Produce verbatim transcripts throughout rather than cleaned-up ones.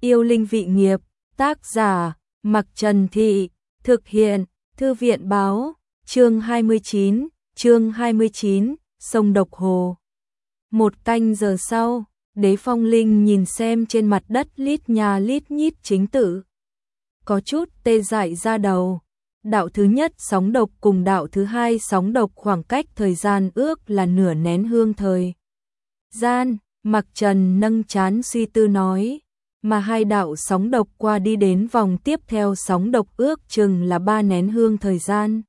Yêu linh vị nghiệp, tác giả, Mặc Trần Thị, thực hiện, Thư viện báo, chương hai mươi chín, chương hai mươi chín, sông Độc Hồ. Một canh giờ sau, Đế Phong Linh nhìn xem trên mặt đất lít nhà lít nhít chính tự. Có chút tê dại ra đầu. Đạo thứ nhất sóng độc cùng đạo thứ hai sóng độc khoảng cách thời gian ước là nửa nén hương thời gian. Mặc Trần nâng trán suy tư nói, mà hai đạo sóng độc qua đi đến vòng tiếp theo sóng độc ước chừng là ba nén hương thời gian.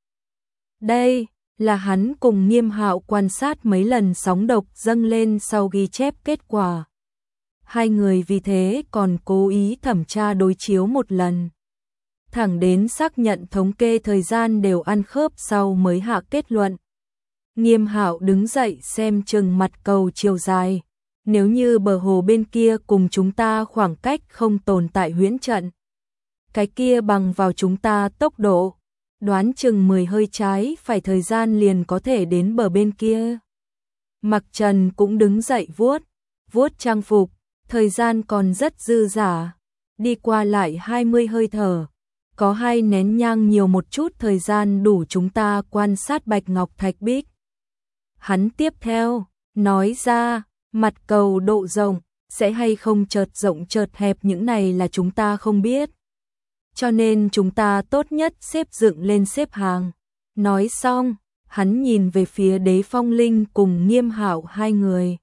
Đây là hắn cùng Nghiêm Hạo quan sát mấy lần sóng độc dâng lên sau ghi chép kết quả. Hai người vì thế còn cố ý thẩm tra đối chiếu một lần. Thẳng đến xác nhận thống kê thời gian đều ăn khớp sau mới hạ kết luận. Nghiêm Hạo đứng dậy xem chừng mặt cầu chiều dài. Nếu như bờ hồ bên kia cùng chúng ta khoảng cách không tồn tại huyễn trận, cái kia bằng vào chúng ta tốc độ, đoán chừng mười hơi trái phải thời gian liền có thể đến bờ bên kia. Mặc Trần cũng đứng dậy vuốt, vuốt trang phục, thời gian còn rất dư dả, đi qua lại hai mươi hơi thở, có hai nén nhang nhiều một chút thời gian đủ chúng ta quan sát Bạch Ngọc Thạch Bích. Hắn tiếp theo, nói ra, mặt cầu độ rộng, sẽ hay không chợt rộng chợt hẹp những này là chúng ta không biết. Cho nên chúng ta tốt nhất xếp dựng lên xếp hàng. Nói xong, hắn nhìn về phía Đế Phong Linh cùng Nghiêm Hạo hai người.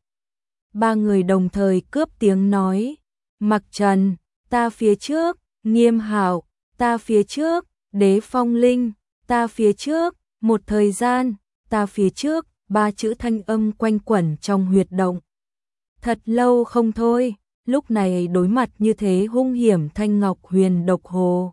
Ba người đồng thời cướp tiếng nói, Mặc Trần, ta phía trước, Nghiêm Hạo, ta phía trước, Đế Phong Linh, ta phía trước, một thời gian, ta phía trước, ba chữ thanh âm quanh quẩn trong huyệt động. Thật lâu không thôi, lúc này đối mặt như thế hung hiểm thanh ngọc huyền độc hồ.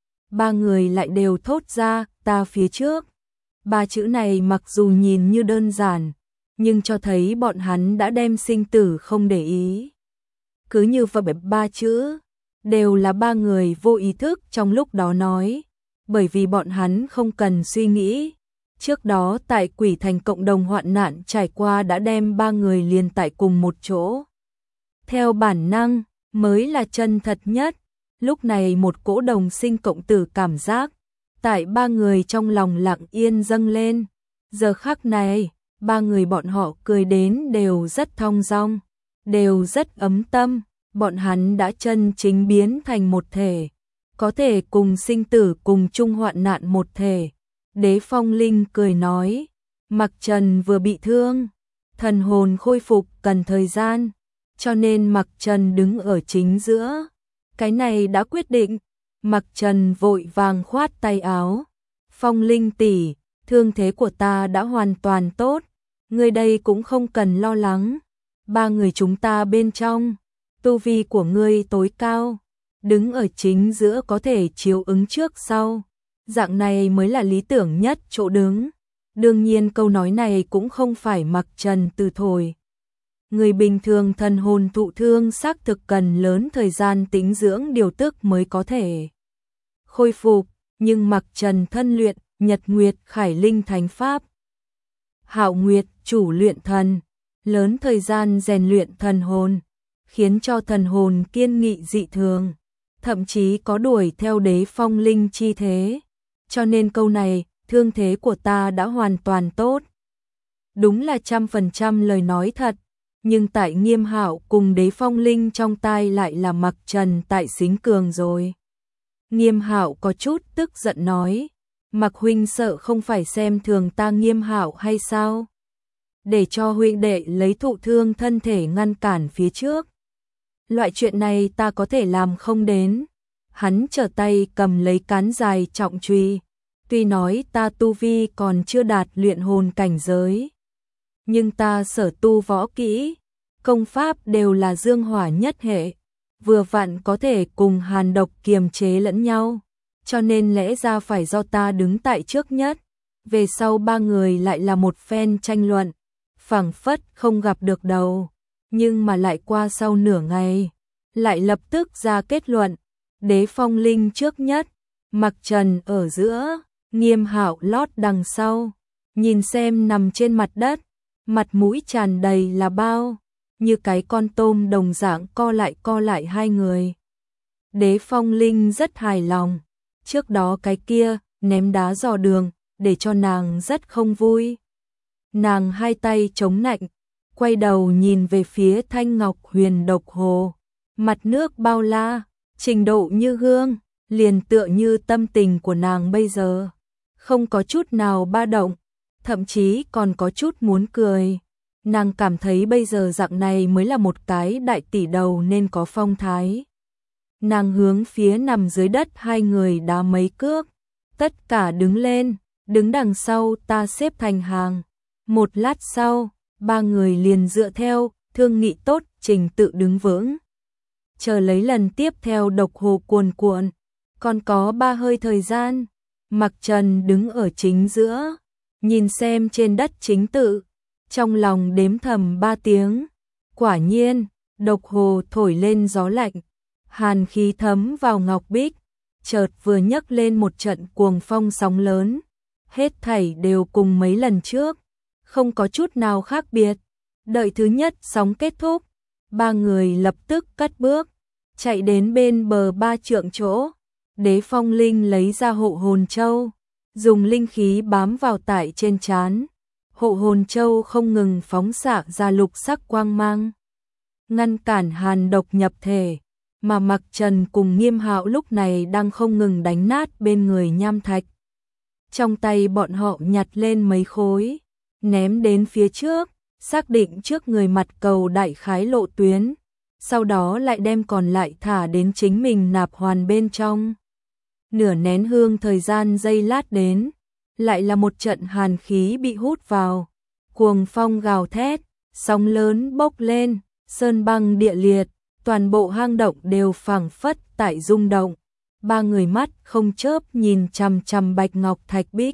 Ba người lại đều thốt ra, ta phía trước. Ba chữ này mặc dù nhìn như đơn giản, nhưng cho thấy bọn hắn đã đem sinh tử không để ý. Cứ như vậy ba chữ, đều là ba người vô ý thức trong lúc đó nói, bởi vì bọn hắn không cần suy nghĩ. Trước đó tại Quỷ Thành cộng đồng hoạn nạn trải qua đã đem ba người liền tại cùng một chỗ. Theo bản năng, mới là chân thật nhất. Lúc này một cỗ đồng sinh cộng tử cảm giác, tại ba người trong lòng lặng yên dâng lên. Giờ khắc này, ba người bọn họ cười đến đều rất thong dong, đều rất ấm tâm. Bọn hắn đã chân chính biến thành một thể, có thể cùng sinh tử cùng chung hoạn nạn một thể. Đế Phong Linh cười nói, Mặc Trần vừa bị thương, thần hồn khôi phục cần thời gian, cho nên Mặc Trần đứng ở chính giữa. Cái này đã quyết định. Mặc Trần vội vàng khoát tay áo, Phong Linh tỷ, thương thế của ta đã hoàn toàn tốt, ngươi đây cũng không cần lo lắng. Ba người chúng ta bên trong, tu vi của ngươi tối cao, đứng ở chính giữa có thể chiếu ứng trước sau. Dạng này mới là lý tưởng nhất chỗ đứng. Đương nhiên câu nói này cũng không phải Mặc Trần từ thổi. Người bình thường thần hồn thụ thương xác thực cần lớn thời gian tĩnh dưỡng điều tức mới có thể khôi phục, nhưng Mặc Trần thân luyện Nhật Nguyệt Khải Linh Thánh Pháp. Hạo Nguyệt chủ luyện thần, lớn thời gian rèn luyện thần hồn, khiến cho thần hồn kiên nghị dị thường, thậm chí có đuổi theo Đế Phong Linh chi thế. Cho nên câu này, thương thế của ta đã hoàn toàn tốt. Đúng là trăm phần trăm lời nói thật, nhưng tại Nghiêm Hạo cùng Đế Phong Linh trong tai lại là Mặc Trần tại xính cường rồi. Nghiêm Hạo có chút tức giận nói, Mặc huynh sợ không phải xem thường ta Nghiêm Hạo hay sao? Để cho huynh đệ lấy thụ thương thân thể ngăn cản phía trước. Loại chuyện này ta có thể làm không đến. Hắn trở tay cầm lấy cán dài trọng truy. Tuy nói ta tu vi còn chưa đạt luyện hồn cảnh giới, nhưng ta sở tu võ kỹ, công pháp đều là dương hỏa nhất hệ, vừa vặn có thể cùng hàn độc kiềm chế lẫn nhau, cho nên lẽ ra phải do ta đứng tại trước nhất. Về sau ba người lại là một phen tranh luận, phảng phất không gặp được đầu, nhưng mà lại qua sau nửa ngày, lại lập tức ra kết luận, Đế Phong Linh trước nhất, Mặc Trần ở giữa, Nghiêm Hạo lót đằng sau. Nhìn xem nằm trên mặt đất, mặt mũi tràn đầy là bao, như cái con tôm đồng dạng co lại co lại hai người, Đế Phong Linh rất hài lòng. Trước đó cái kia, ném đá dò đường, để cho nàng rất không vui. Nàng hai tay chống nạnh, quay đầu nhìn về phía Thanh Ngọc Huyền Độc Hồ. Mặt nước bao la, trình độ như gương, liền tựa như tâm tình của nàng bây giờ. Không có chút nào ba động, thậm chí còn có chút muốn cười. Nàng cảm thấy bây giờ dạng này mới là một cái đại tỷ đầu nên có phong thái. Nàng hướng phía nằm dưới đất hai người đá mấy cước. Tất cả đứng lên, đứng đằng sau ta xếp thành hàng. Một lát sau, ba người liền dựa theo, thương nghị tốt, trình tự đứng vững. Chờ lấy lần tiếp theo độc hồ cuồn cuộn. Còn có ba hơi thời gian. Mặc Trần đứng ở chính giữa, nhìn xem trên đất chính tự. Trong lòng đếm thầm ba tiếng. Quả nhiên, độc hồ thổi lên gió lạnh. Hàn khí thấm vào ngọc bích. Chợt vừa nhấc lên một trận cuồng phong sóng lớn. Hết thảy đều cùng mấy lần trước. Không có chút nào khác biệt. Đợi thứ nhất sóng kết thúc. Ba người lập tức cất bước. Chạy đến bên bờ ba trượng chỗ. Đế Phong Linh lấy ra hộ hồn châu. Dùng linh khí bám vào tại trên trán. Hộ hồn châu không ngừng phóng xạ ra lục sắc quang mang. Ngăn cản hàn độc nhập thể. Mà Mặc Trần cùng Nghiêm Hạo lúc này đang không ngừng đánh nát bên người nham thạch. Trong tay bọn họ nhặt lên mấy khối. Ném đến phía trước. Xác định trước người mặt cầu đại khái lộ tuyến. Sau đó lại đem còn lại thả đến chính mình nạp hoàn bên trong. Nửa nén hương thời gian giây lát đến. Lại là một trận hàn khí bị hút vào. Cuồng phong gào thét. Sóng lớn bốc lên. Sơn băng địa liệt. Toàn bộ hang động đều phảng phất tại rung động. Ba người mắt không chớp nhìn chằm chằm bạch ngọc thạch bích.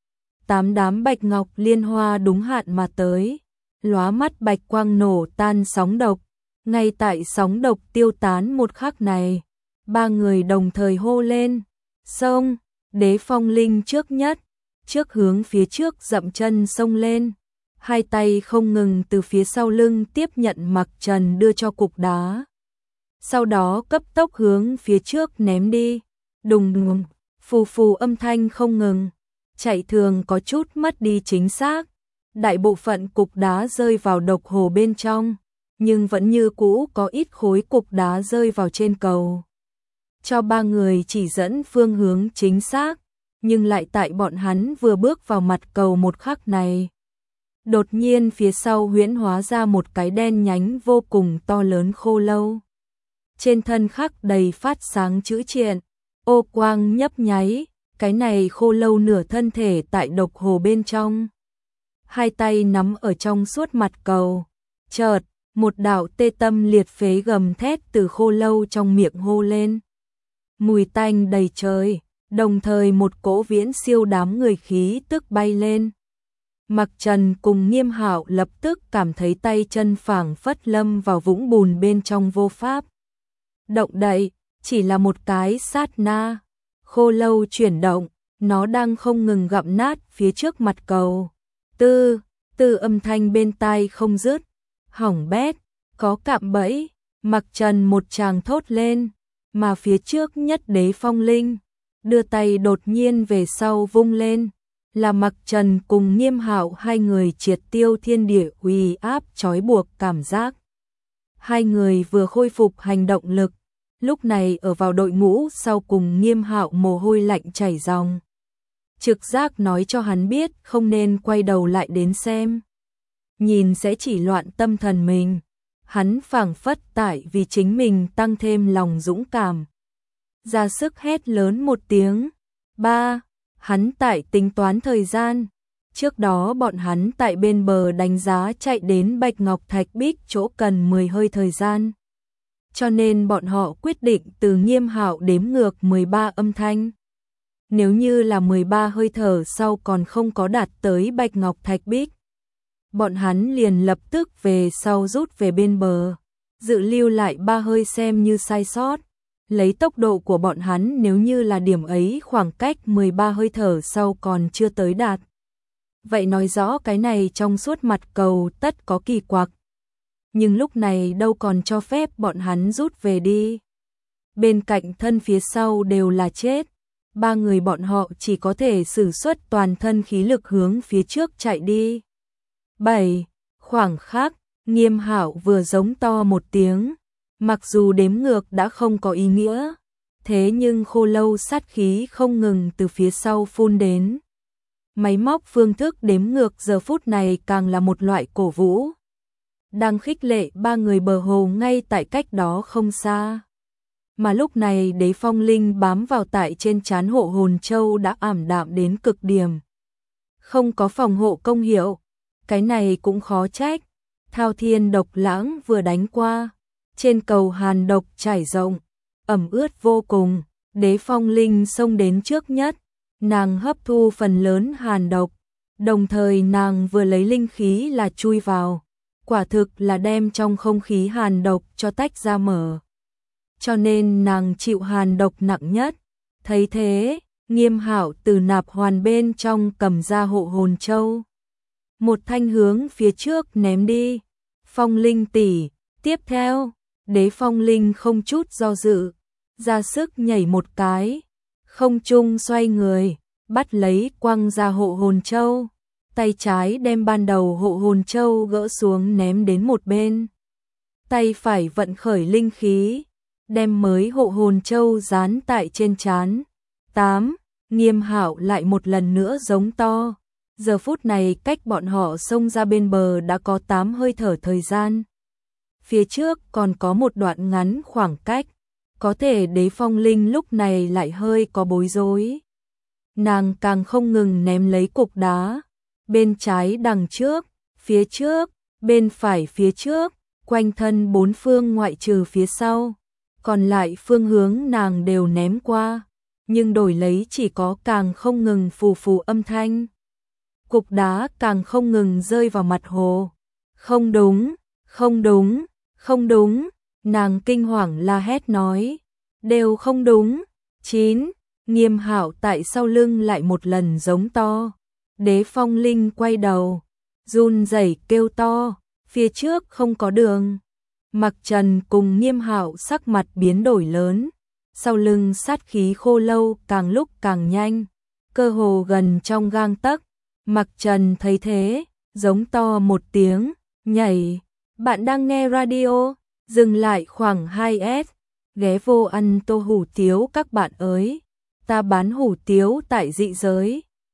Tám đám bạch ngọc liên hoa đúng hạn mà tới. Lóa mắt bạch quang nổ tan sóng độc. Ngay tại sóng độc tiêu tán một khắc này. Ba người đồng thời hô lên. Xông, Đế Phong Linh trước nhất. Trước hướng phía trước dậm chân xông lên. Hai tay không ngừng từ phía sau lưng tiếp nhận Mặc Trần đưa cho cục đá. Sau đó cấp tốc hướng phía trước ném đi. Đùng đùng, phù phù âm thanh không ngừng. Chạy thường có chút mất đi chính xác. Đại bộ phận cục đá rơi vào độc hồ bên trong. Nhưng vẫn như cũ có ít khối cục đá rơi vào trên cầu. Cho ba người chỉ dẫn phương hướng chính xác. Nhưng lại tại bọn hắn vừa bước vào mặt cầu một khắc này. Đột nhiên phía sau huyễn hóa ra một cái đen nhánh vô cùng to lớn khô lâu. Trên thân khắc đầy phát sáng chữ triện, ô quang nhấp nháy, cái này khô lâu nửa thân thể tại độc hồ bên trong. Hai tay nắm ở trong suốt mặt cầu, chợt, một đạo tê tâm liệt phế gầm thét từ khô lâu trong miệng hô lên. Mùi tanh đầy trời, đồng thời một cỗ viễn siêu đám người khí tức bay lên. Mặc Trần cùng Nghiêm Hạo lập tức cảm thấy tay chân phảng phất lâm vào vũng bùn bên trong vô pháp. Động đậy, chỉ là một cái sát na. Khô lâu chuyển động, nó đang không ngừng gặm nát phía trước mặt cầu. Tư, tư âm thanh bên tai không dứt. Hỏng bét, có cạm bẫy. Mặc Trần một tràng thốt lên, mà phía trước nhất Đế Phong Linh đưa tay đột nhiên về sau vung lên, là Mặc Trần cùng Nghiêm Hạo hai người triệt tiêu thiên địa uy áp trói buộc cảm giác. Hai người vừa khôi phục hành động lực, lúc này ở vào đội ngũ sau cùng Nghiêm Hạo mồ hôi lạnh chảy ròng. Trực giác nói cho hắn biết không nên quay đầu lại đến xem. Nhìn sẽ chỉ loạn tâm thần mình. Hắn phảng phất tại vì chính mình tăng thêm lòng dũng cảm. Ra sức hét lớn một tiếng. Ba, hắn tại tính toán thời gian. Trước đó bọn hắn tại bên bờ đánh giá chạy đến Bạch Ngọc Thạch Bích chỗ cần mười hơi thời gian. Cho nên bọn họ quyết định từ Nghiêm Hạo đếm ngược mười ba âm thanh. Nếu như là mười ba hơi thở sau còn không có đạt tới Bạch Ngọc Thạch Bích, bọn hắn liền lập tức về sau rút về bên bờ, dự lưu lại ba hơi xem như sai sót. Lấy tốc độ của bọn hắn nếu như là điểm ấy khoảng cách mười ba hơi thở sau còn chưa tới đạt. Vậy nói rõ cái này trong suốt mặt cầu tất có kỳ quặc. Nhưng lúc này đâu còn cho phép bọn hắn rút về đi. bên cạnh thân phía sau đều là chết. Ba người bọn họ chỉ có thể sử xuất toàn thân khí lực hướng phía trước chạy đi. bảy. Khoảng khắc, Nghiêm Hạo vừa giống to một tiếng, mặc dù đếm ngược đã không có ý nghĩa, thế nhưng khô lâu sát khí không ngừng từ phía sau phun đến. Máy móc phương thức đếm ngược giờ phút này càng là một loại cổ vũ, đang khích lệ ba người bờ hồ ngay tại cách đó không xa. Mà lúc này đế phong linh bám vào tại trên trán hộ hồn châu đã ảm đạm đến cực điểm. Không có phòng hộ công hiệu, cái này cũng khó trách. Thao thiên độc lãng vừa đánh qua, trên cầu hàn độc trải rộng, ẩm ướt vô cùng, đế phong linh xông đến trước nhất, nàng hấp thu phần lớn hàn độc, đồng thời nàng vừa lấy linh khí là chui vào, quả thực là đem trong không khí hàn độc cho tách ra mở. Cho nên nàng chịu hàn độc nặng nhất. Thấy thế, Nghiêm Hạo từ nạp hoàn bên trong cầm ra hộ hồn châu, một thanh hướng phía trước ném đi. Phong linh tỷ, tiếp theo, đế phong linh không chút do dự, ra sức nhảy một cái, không trung xoay người, bắt lấy quăng ra hộ hồn châu, tay trái đem ban đầu hộ hồn châu gỡ xuống ném đến một bên, tay phải vận khởi linh khí, đem mới hộ hồn châu dán tại trên trán. tám. Nghiêm Hạo lại một lần nữa giống to. Giờ phút này cách bọn họ xông ra bên bờ đã có tám hơi thở thời gian. Phía trước còn có một đoạn ngắn khoảng cách, có thể đế phong linh lúc này lại hơi có bối rối. Nàng càng không ngừng ném lấy cục đá, bên trái đằng trước, phía trước, bên phải phía trước, quanh thân bốn phương ngoại trừ phía sau, còn lại phương hướng nàng đều ném qua, nhưng đổi lấy chỉ có càng không ngừng phù phù âm thanh. Cục đá càng không ngừng rơi vào mặt hồ. Không đúng, không đúng, không đúng, nàng kinh hoàng la hét nói, đều không đúng. chín. Nghiêm Hạo tại sau lưng lại một lần giống to. Đế phong linh quay đầu, run rẩy kêu to, phía trước không có đường. Mặc Trần cùng Nghiêm Hạo sắc mặt biến đổi lớn, sau lưng sát khí khô lâu càng lúc càng nhanh, cơ hồ gần trong gang tấc. Mặc Trần thấy thế, giống to một tiếng, nhảy. Bạn đang nghe radio, dừng lại khoảng hai S, ghé vô ăn tô hủ tiếu các bạn ơi. Ta bán hủ tiếu tại dị giới.